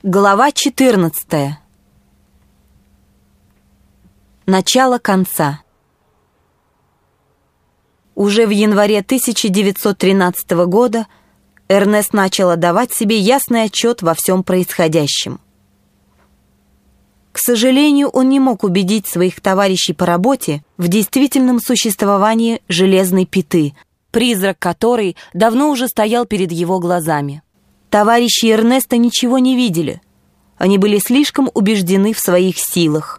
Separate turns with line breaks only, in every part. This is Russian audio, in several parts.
Глава 14. Начало конца. Уже в январе 1913 года Эрнест начал отдавать себе ясный отчет во всем происходящем. К сожалению, он не мог убедить своих товарищей по работе в действительном существовании железной пяты, призрак которой давно уже стоял перед его глазами. Товарищи Эрнеста ничего не видели. Они были слишком убеждены в своих силах.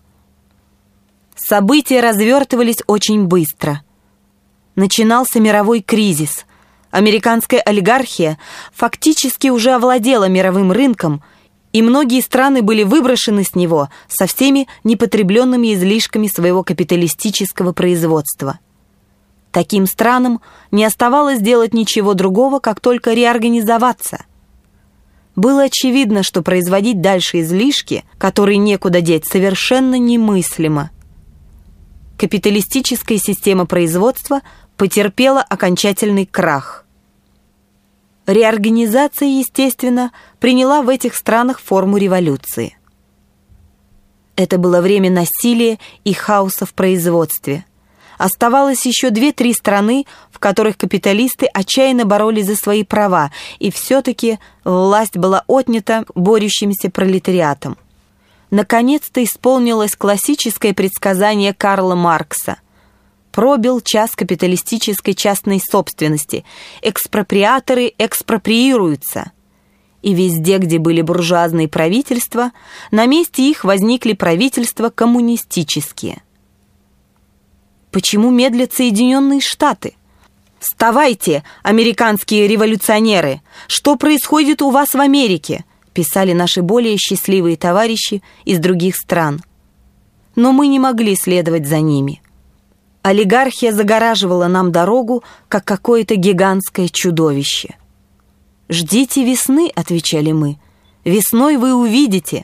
События развертывались очень быстро. Начинался мировой кризис. Американская олигархия фактически уже овладела мировым рынком, и многие страны были выброшены с него со всеми непотребленными излишками своего капиталистического производства. Таким странам не оставалось делать ничего другого, как только реорганизоваться. Было очевидно, что производить дальше излишки, которые некуда деть, совершенно немыслимо. Капиталистическая система производства потерпела окончательный крах. Реорганизация, естественно, приняла в этих странах форму революции. Это было время насилия и хаоса в производстве. Оставалось еще 2-3 страны, в которых капиталисты отчаянно боролись за свои права, и все-таки власть была отнята борющимся пролетариатом. Наконец-то исполнилось классическое предсказание Карла Маркса. Пробил час капиталистической частной собственности. Экспроприаторы экспроприируются. И везде, где были буржуазные правительства, на месте их возникли правительства коммунистические. Почему медлят Соединенные Штаты? «Вставайте, американские революционеры! Что происходит у вас в Америке?» писали наши более счастливые товарищи из других стран. Но мы не могли следовать за ними. Олигархия загораживала нам дорогу, как какое-то гигантское чудовище. «Ждите весны», — отвечали мы. «Весной вы увидите».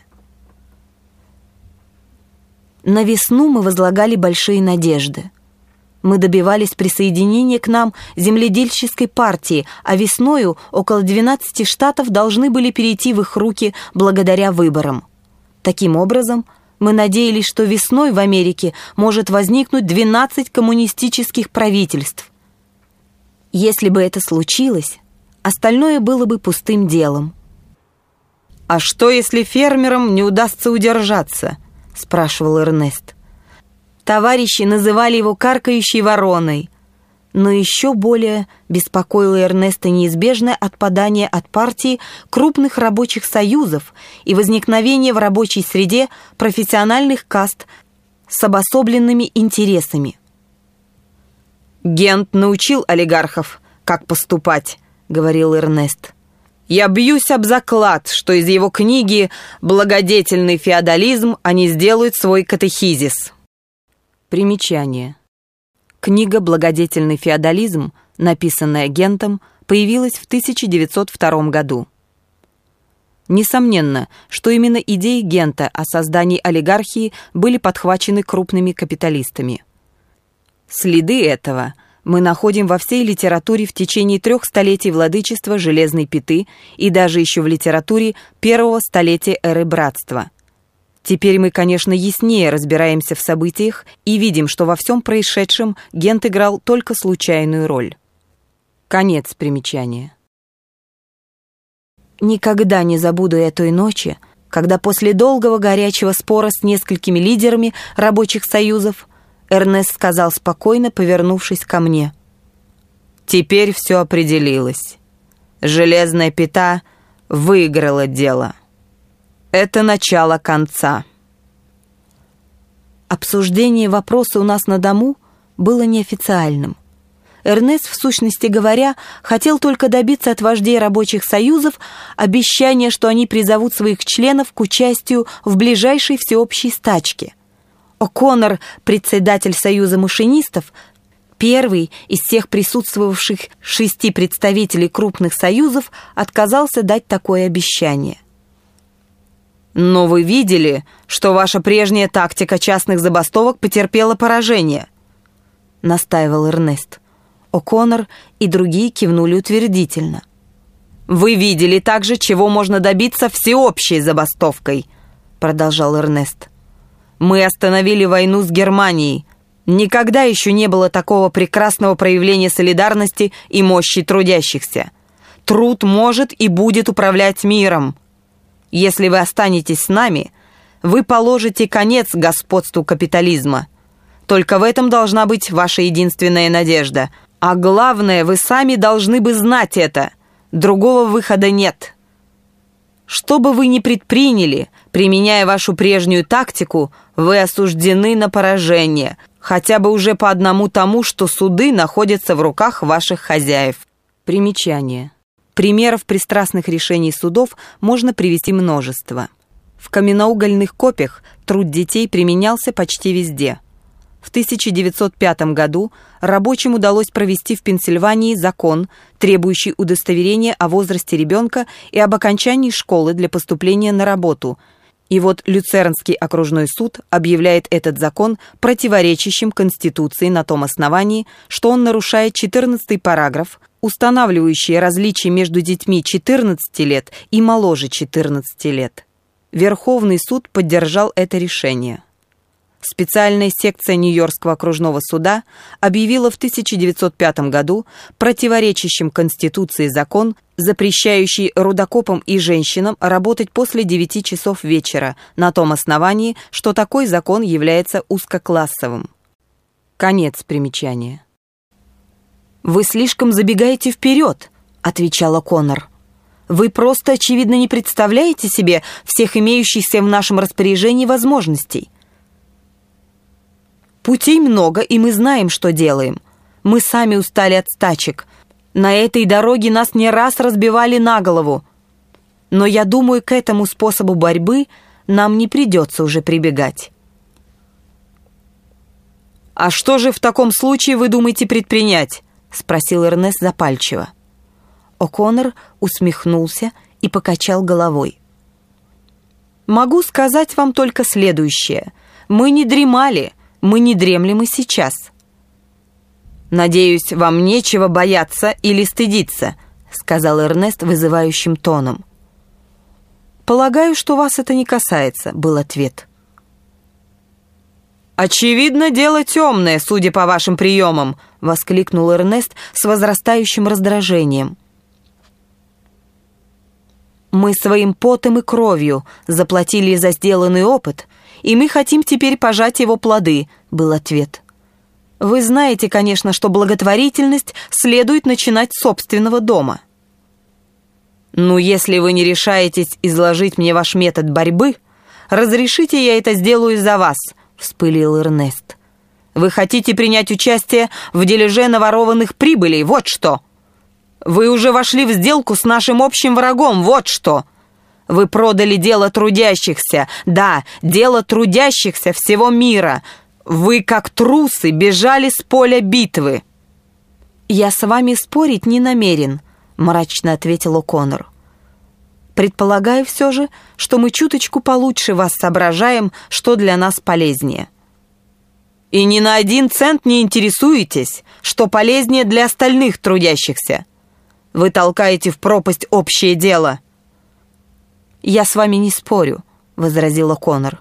На весну мы возлагали большие надежды. Мы добивались присоединения к нам земледельческой партии, а весною около 12 штатов должны были перейти в их руки благодаря выборам. Таким образом, мы надеялись, что весной в Америке может возникнуть 12 коммунистических правительств. Если бы это случилось, остальное было бы пустым делом. «А что, если фермерам не удастся удержаться?» — спрашивал Эрнест. Товарищи называли его каркающей вороной. Но еще более беспокоило Эрнеста неизбежное отпадание от партии крупных рабочих союзов и возникновение в рабочей среде профессиональных каст с обособленными интересами. «Гент научил олигархов, как поступать», — говорил Эрнест. «Я бьюсь об заклад, что из его книги «Благодетельный феодализм» они сделают свой катехизис». Примечание. Книга «Благодетельный феодализм», написанная Гентом, появилась в 1902 году. Несомненно, что именно идеи Гента о создании олигархии были подхвачены крупными капиталистами. Следы этого мы находим во всей литературе в течение 3 столетий владычества Железной Пяты и даже еще в литературе первого столетия эры Братства. Теперь мы, конечно, яснее разбираемся в событиях и видим, что во всем происшедшем Гент играл только случайную роль. Конец примечания. Никогда не забуду этой ночи, когда после долгого горячего спора с несколькими лидерами рабочих союзов Эрнест сказал спокойно, повернувшись ко мне: «Теперь все определилось. Железная Пята выиграла дело. Это начало конца». Обсуждение вопроса у нас на дому было неофициальным. Эрнест, в сущности говоря, хотел только добиться от вождей рабочих союзов обещания, что они призовут своих членов к участию в ближайшей всеобщей стачке. О'Коннор, председатель Союза машинистов, первый из всех присутствовавших 6 представителей крупных союзов, отказался дать такое обещание. «Но вы видели, что ваша прежняя тактика частных забастовок потерпела поражение», — настаивал Эрнест. О'Коннор и другие кивнули утвердительно. «Вы видели также, чего можно добиться всеобщей забастовкой», — продолжал Эрнест. «Мы остановили войну с Германией. Никогда еще не было такого прекрасного проявления солидарности и мощи трудящихся. Труд может и будет управлять миром. Если вы останетесь с нами, вы положите конец господству капитализма. Только в этом должна быть ваша единственная надежда. А главное, вы сами должны бы знать это. Другого выхода нет. Что бы вы ни предприняли, применяя вашу прежнюю тактику, вы осуждены на поражение, хотя бы уже по одному тому, что суды находятся в руках ваших хозяев». Примечание. Примеров пристрастных решений судов можно привести множество. В каменноугольных копьях труд детей применялся почти везде. В 1905 году рабочим удалось провести в Пенсильвании закон, требующий удостоверения о возрасте ребенка и об окончании школы для поступления на работу. И вот Люцернский окружной суд объявляет этот закон противоречащим Конституции на том основании, что он нарушает 14-й параграф, устанавливающий различие между детьми 14 лет и моложе 14 лет. Верховный суд поддержал это решение. Специальная секция Нью-Йоркского окружного суда объявила в 1905 году противоречащим Конституции закон, запрещающий рудокопам и женщинам работать после 9 часов вечера на том основании, что такой закон является узкоклассовым. Конец примечания. «Вы слишком забегаете вперед», — отвечала Коннор. «Вы просто, очевидно, не представляете себе всех имеющихся в нашем распоряжении возможностей. Путей много, и мы знаем, что делаем. Мы сами устали от стачек. На этой дороге нас не раз разбивали на голову. Но я думаю, к этому способу борьбы нам не придется уже прибегать». «А что же в таком случае вы думаете предпринять?» — спросил Эрнест запальчиво. О'Коннор усмехнулся и покачал головой. «Могу сказать вам только следующее. Мы не дремали. Мы не дремлем и сейчас». «Надеюсь, вам нечего бояться или стыдиться», — сказал Эрнест вызывающим тоном. «Полагаю, что вас это не касается», — был ответ. «Очевидно, дело темное, судя по вашим приемам», — воскликнул Эрнест с возрастающим раздражением. «Мы своим потом и кровью заплатили за сделанный опыт, и мы хотим теперь пожать его плоды», — был ответ. «Вы знаете, конечно, что благотворительность следует начинать с собственного дома». «Ну, если вы не решаетесь изложить мне ваш метод борьбы, разрешите, я это сделаю за вас», — вспылил Эрнест. «Вы хотите принять участие в дележе наворованных прибылей, вот что! Вы уже вошли в сделку с нашим общим врагом, вот что! Вы продали дело трудящихся, да, дело трудящихся всего мира. Вы, как трусы, бежали с поля битвы». «Я с вами спорить не намерен», — мрачно ответил О'Коннор. «Предполагаю все же, что мы чуточку получше вас соображаем, что для нас полезнее». «И ни на 1 цент не интересуетесь, что полезнее для остальных трудящихся. Вы толкаете в пропасть общее дело». «Я с вами не спорю», — возразила О'Коннор.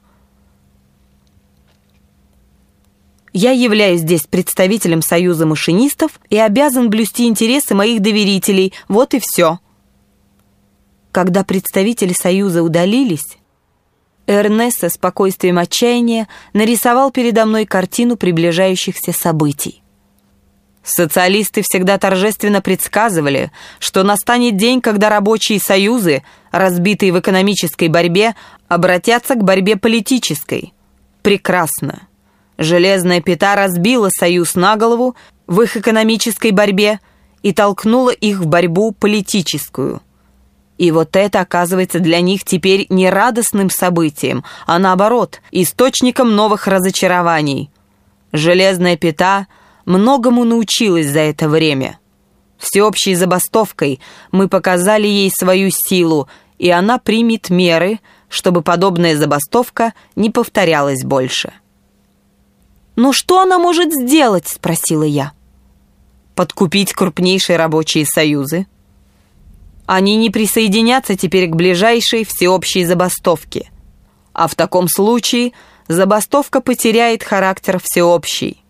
«Я являюсь здесь представителем Союза машинистов и обязан блюсти интересы моих доверителей, вот и все». Когда представители Союза удалились, Эрнест со спокойствием отчаяния нарисовал передо мной картину приближающихся событий. Социалисты всегда торжественно предсказывали, что настанет день, когда рабочие союзы, разбитые в экономической борьбе, обратятся к борьбе политической. Прекрасно. Железная пята разбила союз на голову в их экономической борьбе и толкнула их в борьбу политическую. И вот это оказывается для них теперь не радостным событием, а наоборот, источником новых разочарований. Железная пята многому научилась за это время. Всеобщей забастовкой мы показали ей свою силу, и она примет меры, чтобы подобная забастовка не повторялась больше. «Но что она может сделать?» — спросила я. «Подкупить крупнейшие рабочие союзы». Они не присоединятся теперь к ближайшей всеобщей забастовке. А в таком случае забастовка потеряет характер всеобщей.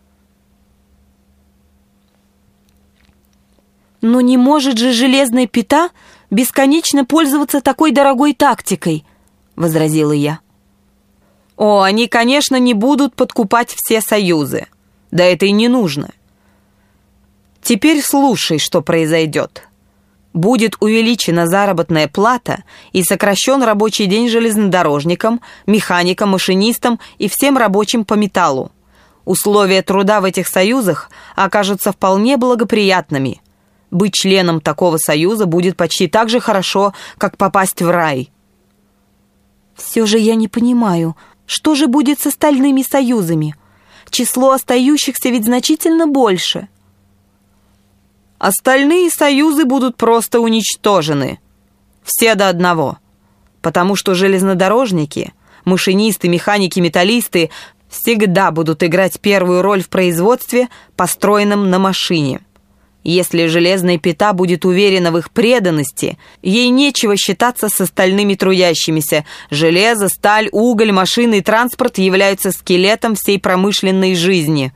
Но не может же железная пята бесконечно пользоваться такой дорогой тактикой, возразила я.
О, они, конечно, не будут подкупать все союзы. Да это и не нужно. Теперь слушай, что произойдет. Будет увеличена заработная плата и сокращен рабочий день железнодорожникам, механикам, машинистам и всем рабочим по металлу. Условия труда в этих союзах окажутся вполне благоприятными. Быть членом такого союза будет почти так же хорошо, как попасть в рай.
Все же я не понимаю, что же будет с остальными союзами? Число остающихся ведь значительно больше.
Остальные союзы будут просто уничтожены. Все до одного. Потому что железнодорожники, машинисты, механики, металлисты всегда будут играть первую роль в производстве, построенном на машине. Если железная пята будет уверена в их преданности, ей нечего считаться с остальными трудящимися. Железо, сталь, уголь, машины и транспорт являются скелетом всей промышленной жизни.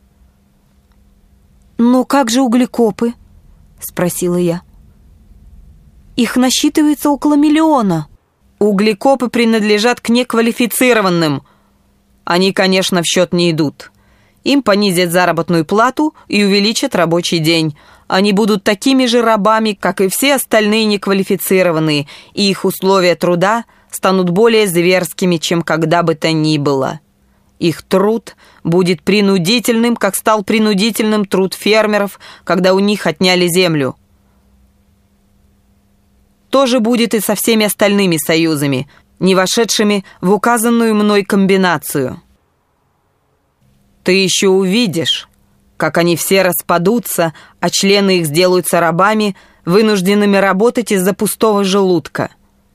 «Но как же углекопы?» — спросила я. «Их насчитывается около 1 миллиона».
Углекопы принадлежат к неквалифицированным. Они, конечно, в счет не идут. Им понизят заработную плату и увеличат рабочий день. Они будут такими же рабами, как и все остальные неквалифицированные, и их условия труда станут более зверскими, чем когда бы то ни было. Их труд будет принудительным, как стал принудительным труд фермеров, когда у них отняли землю. То же будет и со всеми остальными союзами, не вошедшими в указанную мной комбинацию. Ты еще увидишь, как они все распадутся, а члены их сделаются рабами, вынужденными работать из-за пустого желудка.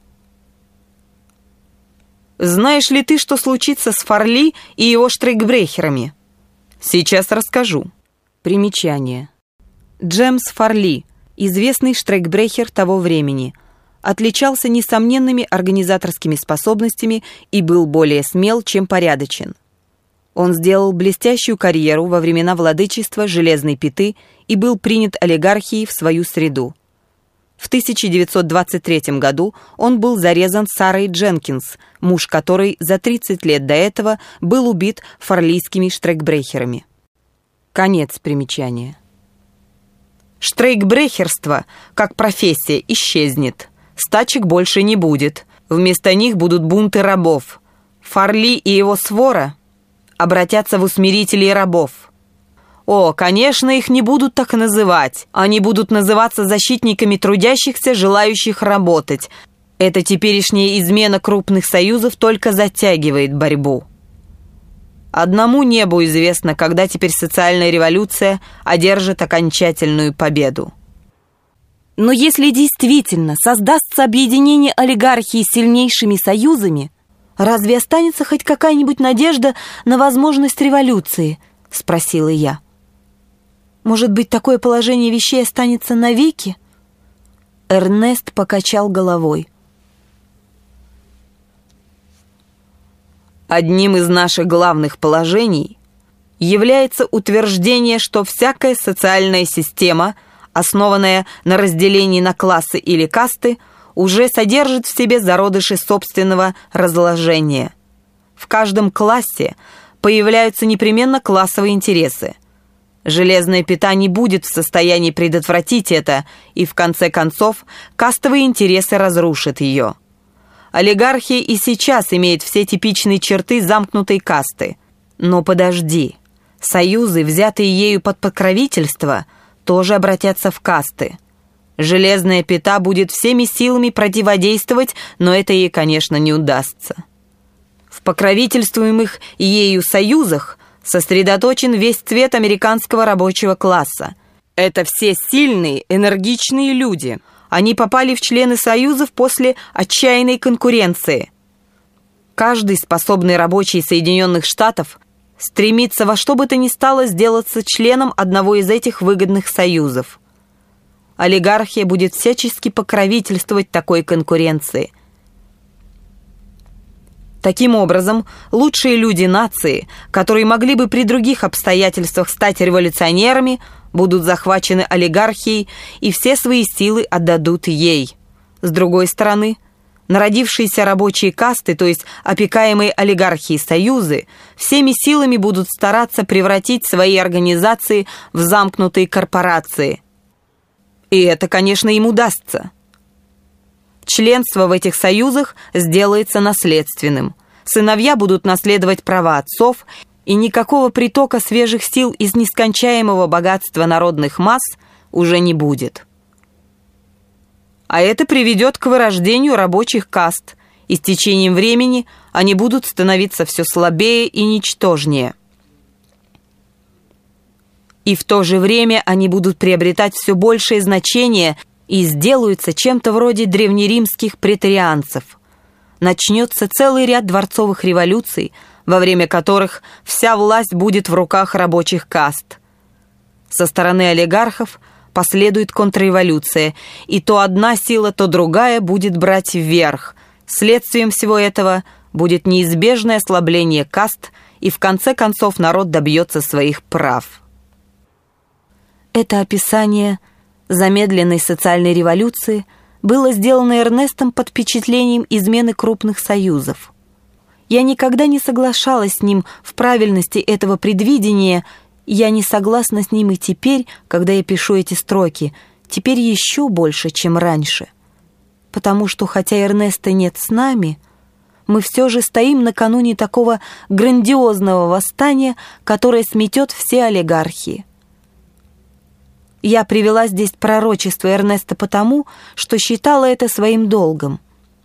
Знаешь ли ты, что случится с Фарли и его штрейкбрехерами? Сейчас расскажу. Примечание. Джеймс Фарли, известный штрейкбрехер того времени, отличался несомненными организаторскими способностями и был более смел, чем порядочен. Он сделал блестящую карьеру во времена владычества Железной Пяты и был принят олигархией в свою среду. В 1923 году он был зарезан Сарой Дженкинс, муж которой за 30 лет до этого был убит фарлийскими штрейкбрехерами. Конец примечания. Штрейкбрехерство, как профессия, исчезнет. Стачек больше не будет. Вместо них будут бунты рабов. Фарли и его свора обратятся в усмирителей рабов. О, конечно, их не будут так называть. Они будут называться защитниками трудящихся, желающих работать. Эта теперешняя измена крупных союзов только затягивает борьбу. Одному небу известно, когда теперь социальная революция одержит окончательную победу.
Но если действительно создастся объединение олигархии с сильнейшими союзами, разве останется хоть какая-нибудь надежда на возможность революции? Спросила я. Может быть, такое положение вещей останется навеки? Эрнест покачал головой.
Одним из наших главных положений является утверждение, что всякая социальная система, основанная на разделении на классы или касты, уже содержит в себе зародыши собственного разложения. В каждом классе появляются непременно классовые интересы. Железная пята не будет в состоянии предотвратить это, и в конце концов кастовые интересы разрушат ее. Олигархия и сейчас имеет все типичные черты замкнутой касты. Но подожди, союзы, взятые ею под покровительство, тоже обратятся в касты. Железная пята будет всеми силами противодействовать, но это ей, конечно, не удастся. В покровительствуемых ею союзах сосредоточен весь цвет американского рабочего класса. Это все сильные, энергичные люди. Они попали в члены союзов после отчаянной конкуренции. Каждый способный рабочий Соединенных Штатов стремится во что бы то ни стало сделаться членом одного из этих выгодных союзов. олигархия будет всячески покровительствовать такой конкуренции. Таким образом, лучшие люди нации, которые могли бы при других обстоятельствах стать революционерами, будут захвачены олигархией и все свои силы отдадут ей. С другой стороны, народившиеся рабочие касты, то есть опекаемые олигархией союзы, всеми силами будут стараться превратить свои организации в замкнутые корпорации. И это, конечно, им удастся. Членство в этих союзах сделается наследственным. Сыновья будут наследовать права отцов, и никакого притока свежих сил из нескончаемого богатства народных масс уже не будет. А это приведет к вырождению рабочих каст, и с течением времени они будут становиться все слабее и ничтожнее. И в то же время они будут приобретать все большее значение и сделаются чем-то вроде древнеримских преторианцев. Начнется целый ряд дворцовых революций, во время которых вся власть будет в руках рабочих каст. Со стороны олигархов последует контрреволюция, и то одна сила, то другая будет брать вверх. Следствием всего этого будет неизбежное ослабление каст, и в конце концов народ добьется своих прав.
Это описание замедленной социальной революции было сделано Эрнестом под впечатлением измены крупных союзов. Я никогда не соглашалась с ним в правильности этого предвидения. Я не согласна с ним и теперь, когда я пишу эти строки, теперь еще больше, чем раньше. Потому что, хотя Эрнеста нет с нами, мы все же стоим накануне такого грандиозного восстания, которое сметет все олигархии. Я привела здесь пророчество Эрнеста потому, что считала это своим долгом.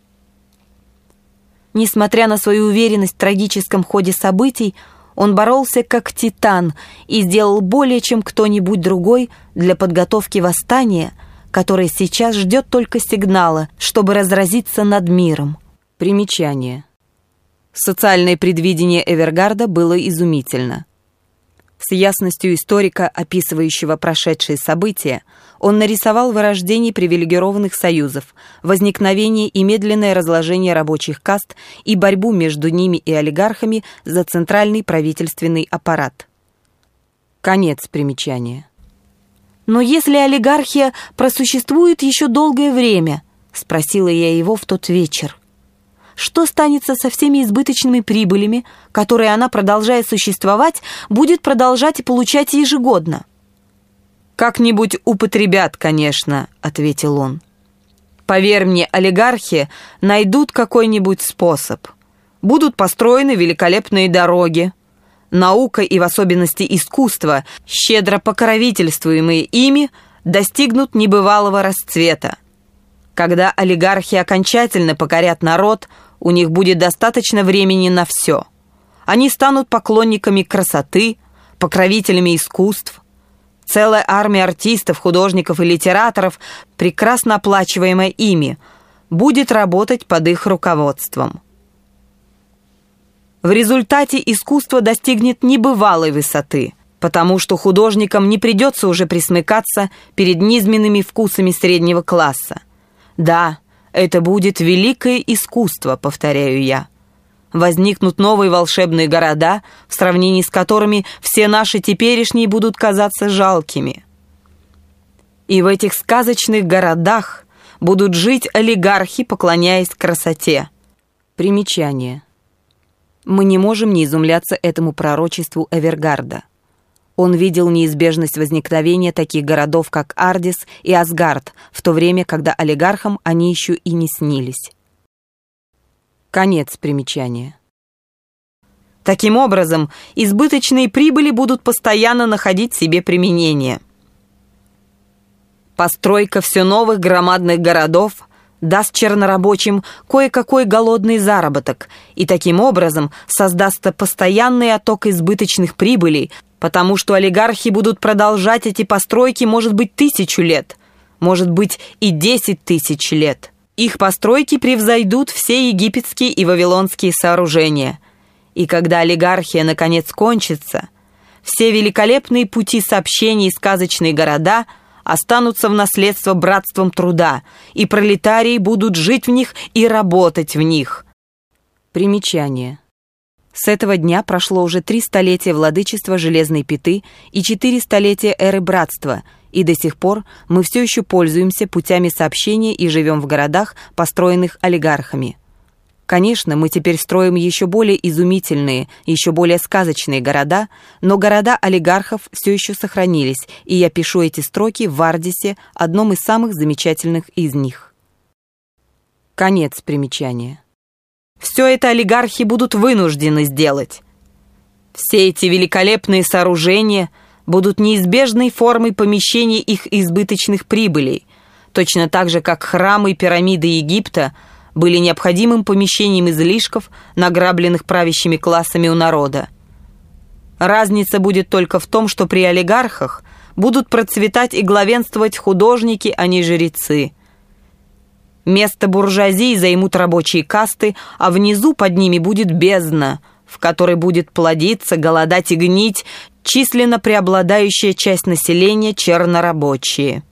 Несмотря на свою уверенность в трагическом ходе событий, он боролся как титан и сделал более, чем кто-нибудь другой для подготовки восстания, которое сейчас ждет только сигнала, чтобы разразиться над миром.
Примечание. Социальное предвидение Эвергарда было изумительно. С ясностью историка, описывающего прошедшие события, он нарисовал вырождение привилегированных союзов, возникновение и медленное разложение рабочих каст и борьбу между ними и олигархами за центральный правительственный аппарат. Конец примечания.
«Но если олигархия просуществует еще долгое время?» — спросила я его в тот вечер. «Что станется со всеми избыточными прибылями, которые она, продолжая существовать, будет продолжать и получать ежегодно?»
«Как-нибудь употребят, конечно», — ответил он. «Поверь мне, олигархи найдут какой-нибудь способ. Будут построены великолепные дороги. Наука и в особенности искусство, щедро покровительствуемые ими, достигнут небывалого расцвета. Когда олигархи окончательно покорят народ, у них будет достаточно времени на все. Они станут поклонниками красоты, покровителями искусств. Целая армия артистов, художников и литераторов, прекрасно оплачиваемая ими, будет работать под их руководством. В результате искусство достигнет небывалой высоты, потому что художникам не придется уже присмыкаться перед низменными вкусами среднего класса. Да, это будет великое искусство, повторяю я. Возникнут новые волшебные города, в сравнении с которыми все наши теперешние будут казаться жалкими. И в этих сказочных городах будут жить олигархи, поклоняясь красоте. Примечание. Мы не можем не изумляться этому пророчеству Эвергарда. Он видел неизбежность возникновения таких городов, как Ардис и Асгард, в то время, когда олигархам они еще и не снились. Конец примечания. Таким образом, избыточные прибыли будут постоянно находить себе применение. Постройка все новых громадных городов даст чернорабочим кое-какой голодный заработок и таким образом создастся постоянный отток избыточных прибылей, потому что олигархи будут продолжать эти постройки, может быть, 1000 лет, может быть, и 10 000 лет. Их постройки превзойдут все египетские и вавилонские сооружения. И когда олигархия наконец кончится, все великолепные пути сообщений и сказочные города останутся в наследство братством труда, и пролетарии будут жить в них и работать в них.
Примечание. С этого дня прошло уже 3 столетия владычества Железной Пяты и 4 столетия эры братства, и до сих пор мы все еще пользуемся путями сообщения и живем в городах, построенных олигархами. Конечно, мы теперь строим еще более изумительные, еще более сказочные города, но города олигархов все еще сохранились, и я пишу эти строки в Вардисе, одном из самых замечательных из них. Конец примечания.
Все это олигархи будут вынуждены сделать. Все эти великолепные сооружения будут неизбежной формой помещения их избыточных прибылей, точно так же, как храмы и пирамиды Египта были необходимым помещением излишков, награбленных правящими классами у народа. Разница будет только в том, что при олигархах будут процветать и главенствовать художники, а не жрецы. Место буржуазии займут рабочие касты, а внизу под ними будет бездна, в которой будет плодиться, голодать и гнить численно преобладающая часть населения чернорабочие.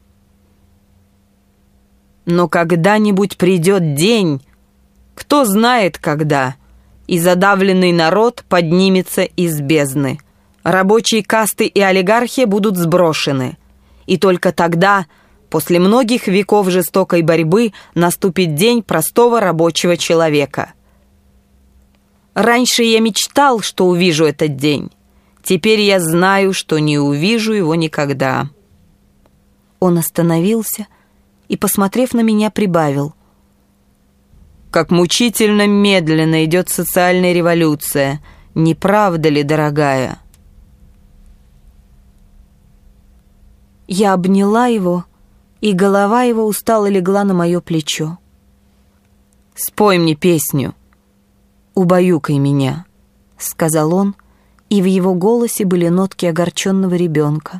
Но когда-нибудь придет день, кто знает когда, и задавленный народ поднимется из бездны. Рабочие касты и олигархия будут сброшены. И только тогда, после многих веков жестокой борьбы, наступит день простого рабочего человека. Раньше я мечтал, что увижу этот день. Теперь я знаю, что не увижу его никогда.
Он остановился и, посмотрев на меня, прибавил:
как мучительно медленно идет социальная революция, не правда ли, дорогая?
Я обняла его, и голова его устало легла на мое плечо.
«Спой мне песню, убаюкай меня», — сказал он, и в его голосе были нотки огорченного ребенка.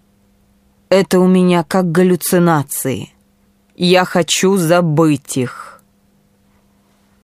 «Это у меня как галлюцинации. Я хочу забыть их».